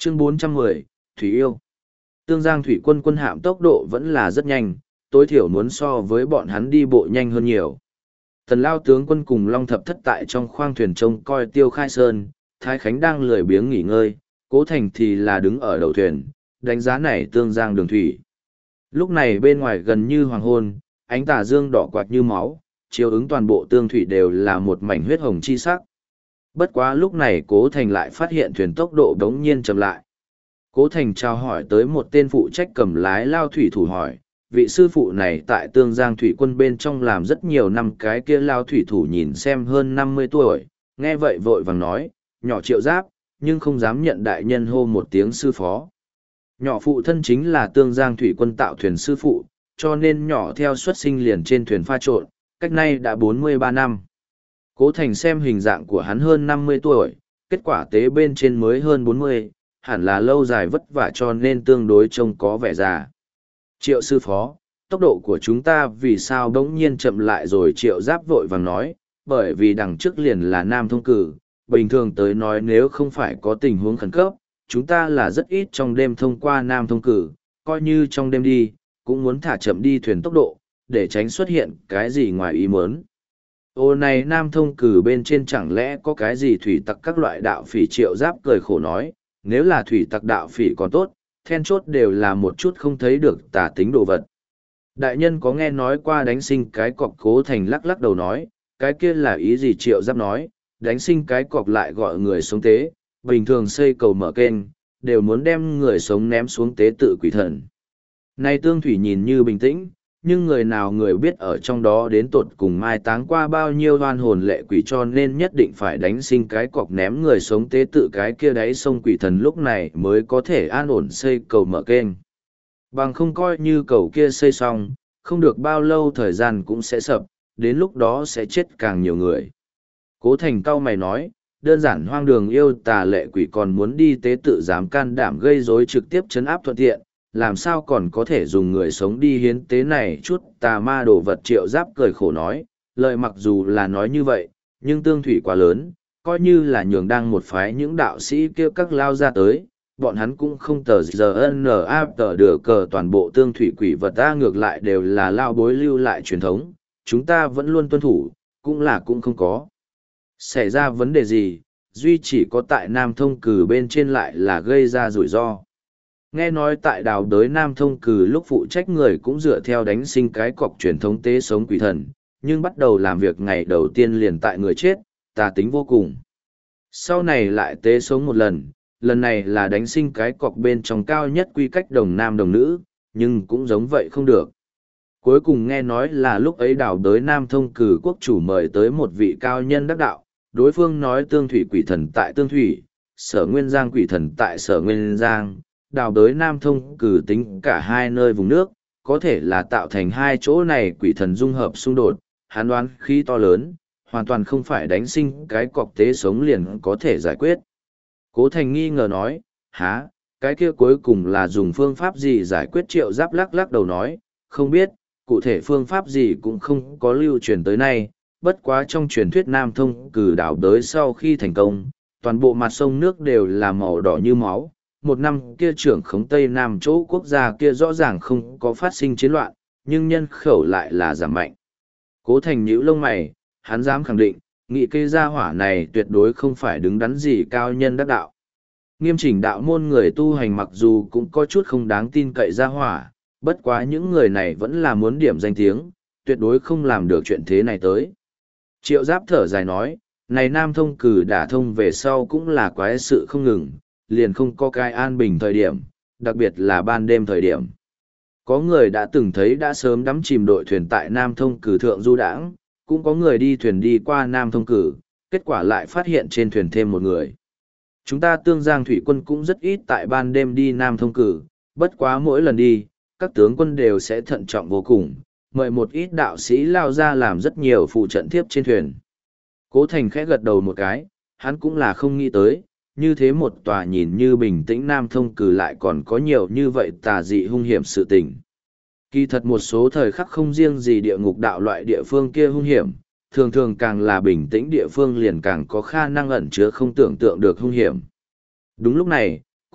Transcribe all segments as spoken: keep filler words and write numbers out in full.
Chương bốn trăm mười, Thủy Yêu. Tương Giang thủy quân quân hạm tốc độ vẫn là rất nhanh, tối thiểu muốn so với bọn hắn đi bộ nhanh hơn nhiều. Tần Lao tướng quân cùng Long Thập Thất tại trong khoang thuyền trông coi Tiêu Khai Sơn, Thái Khánh đang lười biếng nghỉ ngơi, Cố Thành thì là đứng ở đầu thuyền, đánh giá này Tương Giang đường thủy. Lúc này bên ngoài gần như hoàng hôn, ánh tà dương đỏ quạt như máu, chiếu ứng toàn bộ tương thủy đều là một mảnh huyết hồng chi sắc. Bất quá lúc này Cố Thành lại phát hiện thuyền tốc độ đống nhiên chậm lại. Cố Thành chào hỏi tới một tên phụ trách cầm lái lao thủy thủ hỏi, vị sư phụ này tại Tương Giang thủy quân bên trong làm rất nhiều năm, cái kia lao thủy thủ nhìn xem hơn năm mươi tuổi, nghe vậy vội vàng nói, nhỏ Triệu Giáp, nhưng không dám nhận đại nhân hô một tiếng sư phó. Nhỏ phụ thân chính là Tương Giang thủy quân tạo thuyền sư phụ, cho nên nhỏ theo xuất sinh liền trên thuyền pha trộn, cách nay đã bốn mươi ba năm. Cố Thành xem hình dạng của hắn hơn năm mươi tuổi, kết quả tế bên trên mới hơn bốn mươi, hẳn là lâu dài vất vả cho nên tương đối trông có vẻ già. Triệu sư phó, tốc độ của chúng ta vì sao đống nhiên chậm lại rồi? Triệu Giáp vội vàng nói, bởi vì đằng trước liền là Nam Thông Cử, bình thường tới nói nếu không phải có tình huống khẩn cấp, chúng ta là rất ít trong đêm thông qua Nam Thông Cử, coi như trong đêm đi, cũng muốn thả chậm đi thuyền tốc độ, để tránh xuất hiện cái gì ngoài ý muốn. Ô này Nam Thông Cử bên trên chẳng lẽ có cái gì thủy tặc các loại đạo phỉ? Triệu Giáp cười khổ nói, nếu là thủy tặc đạo phỉ còn tốt, then chốt đều là một chút không thấy được tà tính đồ vật. Đại nhân có nghe nói qua đánh sinh cái cọc? Cố Thành lắc lắc đầu nói, cái kia là ý gì? Triệu Giáp nói, đánh sinh cái cọc lại gọi người sống tế, bình thường xây cầu mở kênh, đều muốn đem người sống ném xuống tế tự quỷ thần. Này tương thủy nhìn như bình tĩnh, nhưng người nào người biết ở trong đó đến tột cùng mai táng qua bao nhiêu oan hồn lệ quỷ, cho nên nhất định phải đánh sinh cái cọc ném người sống tế tự cái kia đáy sông quỷ thần lúc này mới có thể an ổn xây cầu mở kênh. Bằng không coi như cầu kia xây xong, không được bao lâu thời gian cũng sẽ sập, đến lúc đó sẽ chết càng nhiều người. Cố Thành cau mày nói, đơn giản hoang đường yêu tà lệ quỷ còn muốn đi tế tự, dám can đảm gây rối trực tiếp chấn áp thuận tiện, làm sao còn có thể dùng người sống đi hiến tế này chút tà ma đồ vật? Triệu Giáp cười khổ nói, lợi mặc dù là nói như vậy, nhưng tương thủy quá lớn, coi như là nhường đang một phái những đạo sĩ kêu các lao ra tới, bọn hắn cũng không tờ giờ n a tờ được cờ toàn bộ tương thủy quỷ vật ta, ngược lại đều là lao bối lưu lại truyền thống, chúng ta vẫn luôn tuân thủ, cũng là cũng không có xảy ra vấn đề gì, duy chỉ có tại Nam Thông Cử bên trên lại là gây ra rủi ro. Nghe nói tại đào đới Nam Thông Cử lúc phụ trách người cũng dựa theo đánh sinh cái cọc truyền thống tế sống quỷ thần, nhưng bắt đầu làm việc ngày đầu tiên liền tại người chết, tà tính vô cùng. Sau này lại tế sống một lần, lần này là đánh sinh cái cọc bên trong cao nhất quy cách đồng nam đồng nữ, nhưng cũng giống vậy không được. Cuối cùng nghe nói là lúc ấy đào đới Nam Thông Cử quốc chủ mời tới một vị cao nhân đắc đạo, đối phương nói tương thủy quỷ thần tại tương thủy, sở nguyên giang quỷ thần tại sở nguyên giang, đào đới Nam Thông Cử tính cả hai nơi vùng nước, có thể là tạo thành hai chỗ này quỷ thần dung hợp xung đột, hán đoán khí to lớn, hoàn toàn không phải đánh sinh cái cọc tế sống liền có thể giải quyết. Cố Thành nghi ngờ nói, há, cái kia cuối cùng là dùng phương pháp gì giải quyết? Triệu Giáp lắc lắc đầu nói, không biết, cụ thể phương pháp gì cũng không có lưu truyền tới nay, bất quá trong truyền thuyết Nam Thông Cử đào đới sau khi thành công, toàn bộ mặt sông nước đều là màu đỏ như máu. Một năm kia trưởng khống Tây Nam chỗ quốc gia kia rõ ràng không có phát sinh chiến loạn, nhưng nhân khẩu lại là giảm mạnh. Cố Thành nhíu lông mày, hắn dám khẳng định, nghị kê gia hỏa này tuyệt đối không phải đứng đắn gì cao nhân đắc đạo. Nghiêm chỉnh đạo môn người tu hành mặc dù cũng có chút không đáng tin cậy gia hỏa, bất quá những người này vẫn là muốn điểm danh tiếng, tuyệt đối không làm được chuyện thế này tới. Triệu Giáp thở dài nói, này Nam Thông Cử đả thông về sau cũng là quái sự không ngừng, liền không có cái an bình thời điểm, đặc biệt là ban đêm thời điểm. Có người đã từng thấy đã sớm đắm chìm đội thuyền tại Nam Thông Cử thượng du đãng, cũng có người đi thuyền đi qua Nam Thông Cử, kết quả lại phát hiện trên thuyền thêm một người. Chúng ta Tương Giang thủy quân cũng rất ít tại ban đêm đi Nam Thông Cử, bất quá mỗi lần đi, các tướng quân đều sẽ thận trọng vô cùng, mời một ít đạo sĩ lao ra làm rất nhiều phụ trận thiếp trên thuyền. Cố Thành khẽ gật đầu một cái, hắn cũng là không nghĩ tới, như thế một tòa nhìn như bình tĩnh Nam Thông Cử lại còn có nhiều như vậy tà dị hung hiểm sự tình. Kỳ thật một số thời khắc không riêng gì địa ngục đạo loại địa phương kia hung hiểm, thường thường càng là bình tĩnh địa phương liền càng có khả năng ẩn chứa không tưởng tượng được hung hiểm. Đúng lúc này,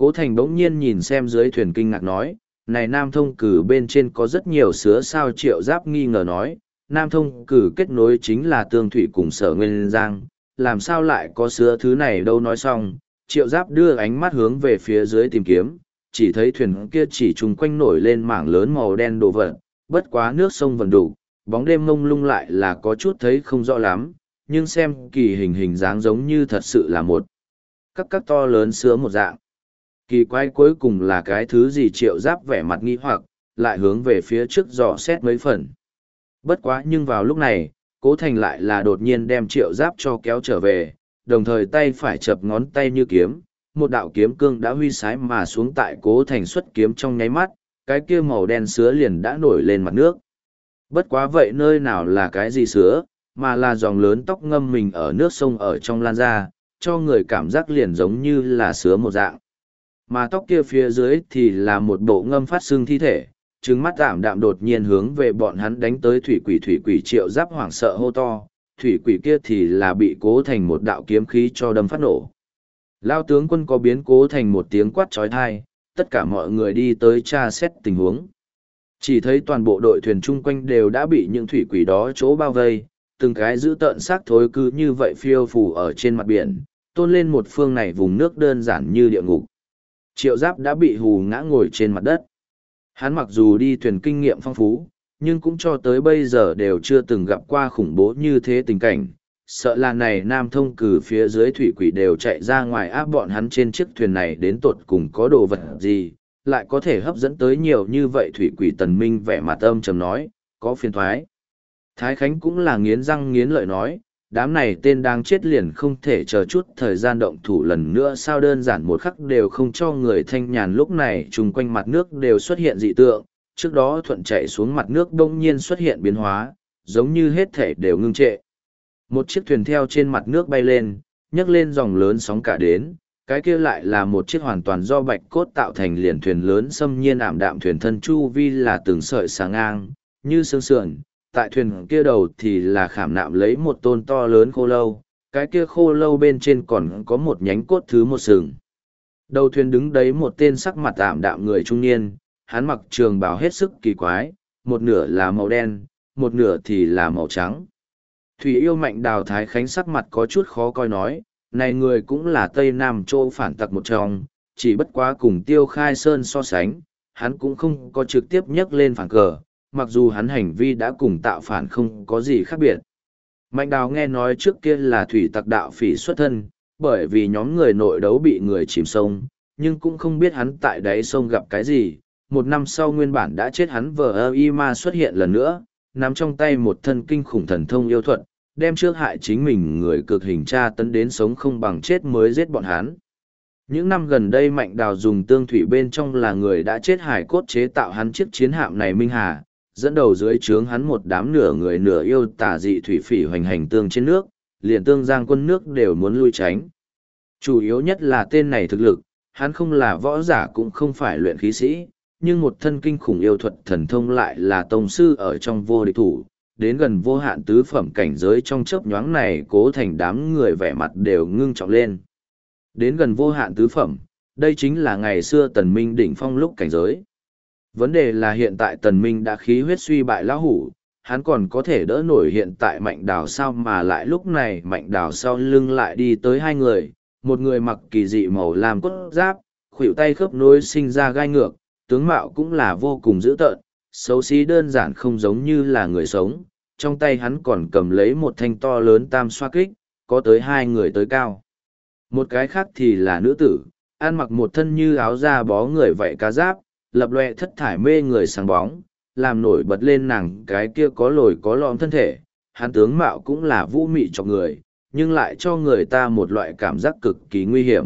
Cố Thành bỗng nhiên nhìn xem dưới thuyền kinh ngạc nói, này Nam Thông Cử bên trên có rất nhiều sứa sao. Triệu Giáp nghi ngờ nói, Nam Thông Cử kết nối chính là Tương Thủy cùng Sở Nguyên Giang, làm sao lại có sứa thứ này đâu. Nói xong, Triệu Giáp đưa ánh mắt hướng về phía dưới tìm kiếm, chỉ thấy thuyền kia chỉ trùng quanh nổi lên mảng lớn màu đen đồ vật, bất quá nước sông vần đủ, bóng đêm mông lung lại là có chút thấy không rõ lắm, nhưng xem kỳ hình hình dáng giống như thật sự là một các các to lớn sứa một dạng. Kỳ quái cuối cùng là cái thứ gì? Triệu Giáp vẻ mặt nghi hoặc, lại hướng về phía trước dò xét mấy phần. Bất quá nhưng vào lúc này, Cố Thành lại là đột nhiên đem Triệu Giáp cho kéo trở về, đồng thời tay phải chập ngón tay như kiếm, một đạo kiếm cương đã huy sái mà xuống. Tại Cố Thành xuất kiếm trong nháy mắt, cái kia màu đen sứa liền đã nổi lên mặt nước. Bất quá vậy nơi nào là cái gì sứa, mà là dòng lớn tóc ngâm mình ở nước sông ở trong lan ra, cho người cảm giác liền giống như là sứa một dạng. Mà tóc kia phía dưới thì là một bộ ngâm phát xương thi thể, trứng mắt tạm đạm đột nhiên hướng về bọn hắn đánh tới. Thủy quỷ thủy quỷ! Triệu Giáp hoảng sợ hô to, thủy quỷ kia thì là bị Cố Thành một đạo kiếm khí cho đâm phát nổ. Lao tướng quân có biến. Cố Thành một tiếng quát trói thai, tất cả mọi người đi tới tra xét tình huống. Chỉ thấy toàn bộ đội thuyền chung quanh đều đã bị những thủy quỷ đó chỗ bao vây, từng cái dữ tợn xác thối cứ như vậy phiêu phù ở trên mặt biển, tôn lên một phương này vùng nước đơn giản như địa ngục. Triệu Giáp đã bị hù ngã ngồi trên mặt đất. Hắn mặc dù đi thuyền kinh nghiệm phong phú, nhưng cũng cho tới bây giờ đều chưa từng gặp qua khủng bố như thế tình cảnh. Sợ là này Nam Thông Cử phía dưới thủy quỷ đều chạy ra ngoài áp bọn hắn trên chiếc thuyền này đến tột cùng có đồ vật gì, lại có thể hấp dẫn tới nhiều như vậy thủy quỷ. Tần Minh vẻ mặt âm trầm nói, có phiền thoái. Thái Khánh cũng là nghiến răng nghiến lợi nói, đám này tên đang chết liền không thể chờ chút thời gian động thủ lần nữa sao? Đơn giản một khắc đều không cho người thanh nhàn. Lúc này chung quanh mặt nước đều xuất hiện dị tượng, trước đó thuận chạy xuống mặt nước đông nhiên xuất hiện biến hóa, giống như hết thể đều ngưng trệ. Một chiếc thuyền theo trên mặt nước bay lên, nhấc lên dòng lớn sóng cả đến, cái kia lại là một chiếc hoàn toàn do bạch cốt tạo thành liền thuyền lớn xâm nhiên ảm đạm. Thuyền thân chu vi là từng sợi sáng ngang, như xương sườn. Tại thuyền kia đầu thì là khảm nạm lấy một tôn to lớn khô lâu, cái kia khô lâu bên trên còn có một nhánh cốt thứ một sừng. Đầu thuyền đứng đấy một tên sắc mặt ảm đạm người trung niên, hắn mặc trường bào hết sức kỳ quái, một nửa là màu đen, một nửa thì là màu trắng. Thủy Yêu Mạnh Đào Thái Khánh sắc mặt có chút khó coi nói, này người cũng là Tây Nam Châu phản tặc một trong, chỉ bất quá cùng Tiêu Khai Sơn so sánh, hắn cũng không có trực tiếp nhấc lên phản cờ, mặc dù hắn hành vi đã cùng tạo phản không có gì khác biệt. Mạnh Đào nghe nói trước kia là thủy tặc đạo phỉ xuất thân, bởi vì nhóm người nội đấu bị người chìm sông, nhưng cũng không biết hắn tại đáy sông gặp cái gì. Một năm sau nguyên bản đã chết hắn vờ ơ y ma xuất hiện lần nữa, nắm trong tay một thân kinh khủng thần thông yêu thuật, đem trước hại chính mình người cực hình tra tấn đến sống không bằng chết mới giết bọn hắn. Những năm gần đây Mạnh Đào dùng tương thủy bên trong là người đã chết hải cốt chế tạo hắn chiếc chiến hạm này Minh Hà, dẫn đầu dưới trướng hắn một đám nửa người nửa yêu tà dị thủy phỉ hoành hành tương trên nước, liền Tương Giang quân nước đều muốn lui tránh. Chủ yếu nhất là tên này thực lực, hắn không là võ giả cũng không phải luyện khí sĩ, nhưng một thân kinh khủng yêu thuật thần thông lại là tông sư ở trong vô địch thủ, đến gần vô hạn tứ phẩm cảnh giới. Trong chớp nhoáng này Cố Thành đám người vẻ mặt đều ngưng trọng lên. Đến gần vô hạn tứ phẩm, đây chính là ngày xưa Tần Minh đỉnh phong lúc cảnh giới. Vấn đề là hiện tại Tần Minh đã khí huyết suy bại lão hủ, hắn còn có thể đỡ nổi hiện tại Mạnh Đào sao? Mà lại lúc này Mạnh Đào sau lưng lại đi tới hai người, một người mặc kỳ dị màu lam cốt giáp, khuỷu tay khớp nối sinh ra gai ngược, tướng mạo cũng là vô cùng dữ tợn, xấu xí đơn giản không giống như là người sống. Trong tay hắn còn cầm lấy một thanh to lớn tam xoa kích, có tới hai người tới cao. Một cái khác thì là nữ tử, ăn mặc một thân như áo da bó người vậy cá giáp, lập loè thất thải mê người sáng bóng, làm nổi bật lên nàng cái kia có lồi có lõm thân thể. Hắn tướng mạo cũng là vũ mị cho người, nhưng lại cho người ta một loại cảm giác cực kỳ nguy hiểm.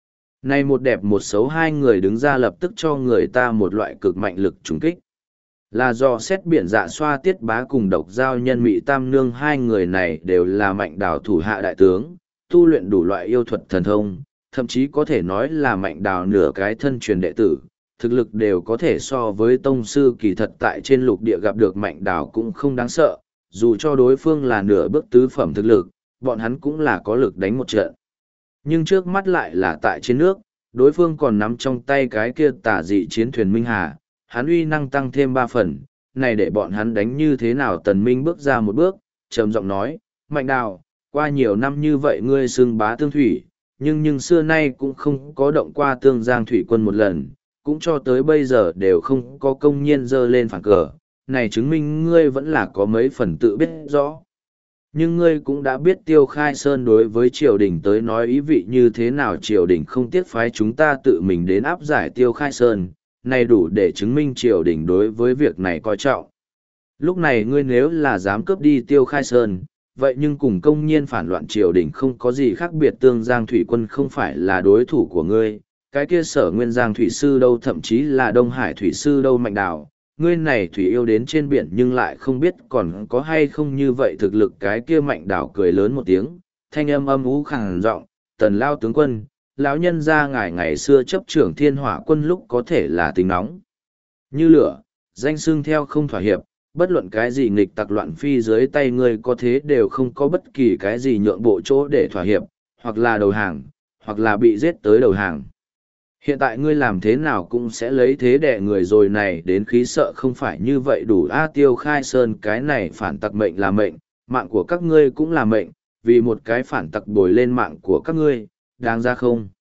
Này một đẹp một xấu hai người đứng ra lập tức cho người ta một loại cực mạnh lực trùng kích. Là do xét biển dạ xoa tiết bá cùng độc giao nhân mị tam nương, hai người này đều là Mạnh Đào thủ hạ đại tướng, tu luyện đủ loại yêu thuật thần thông, thậm chí có thể nói là Mạnh Đào nửa cái thân truyền đệ tử, thực lực đều có thể so với tông sư. Kỳ thật tại trên lục địa gặp được Mạnh Đào cũng không đáng sợ, dù cho đối phương là nửa bước tứ phẩm thực lực, bọn hắn cũng là có lực đánh một trận. Nhưng trước mắt lại là tại trên nước, Đối phương còn nắm trong tay cái kia tả dị chiến thuyền Minh Hà, hắn uy năng tăng thêm ba phần, này để bọn hắn đánh như thế nào. Tần Minh bước ra một bước, trầm giọng nói, Mạnh Đào, qua nhiều năm như vậy ngươi xưng bá tương thủy, nhưng nhưng xưa nay cũng không có động qua tương giang thủy quân một lần, cũng cho tới bây giờ đều không có công nhiên dơ lên phản cờ, này chứng minh ngươi vẫn là có mấy phần tự biết rõ. Nhưng ngươi cũng đã biết Tiêu Khai Sơn đối với triều đình tới nói ý vị như thế nào, triều đình không tiếc phái chúng ta tự mình đến áp giải Tiêu Khai Sơn, này đủ để chứng minh triều đình đối với việc này coi trọng. Lúc này ngươi nếu là dám cướp đi Tiêu Khai Sơn, vậy nhưng cùng công nhiên phản loạn triều đình không có gì khác biệt. Tương Giang Thủy quân không phải là đối thủ của ngươi, cái kia Sở Nguyên Giang Thủy sư đâu, thậm chí là Đông Hải Thủy sư đâu. Mạnh Đào, ngươi này thủy yêu đến trên biển nhưng lại không biết còn có hay không như vậy thực lực. Cái kia Mạnh Đào cười lớn một tiếng, thanh âm âm ú khàn giọng, Tần lao tướng quân, lão nhân gia ngài ngày xưa chấp trưởng Thiên Hỏa quân lúc có thể là tính nóng như lửa, danh xưng theo không thỏa hiệp, bất luận cái gì nghịch tặc loạn phi dưới tay ngươi có thế đều không có bất kỳ cái gì nhượng bộ chỗ để thỏa hiệp, hoặc là đầu hàng, hoặc là bị giết tới đầu hàng. Hiện tại ngươi làm thế nào cũng sẽ lấy thế đẻ người rồi, này đến khí sợ không phải như vậy đủ. A Tiêu Khai Sơn cái này phản tặc mệnh là mệnh, mạng của các ngươi cũng là mệnh, vì một cái phản tặc bồi lên mạng của các ngươi, đáng ra không?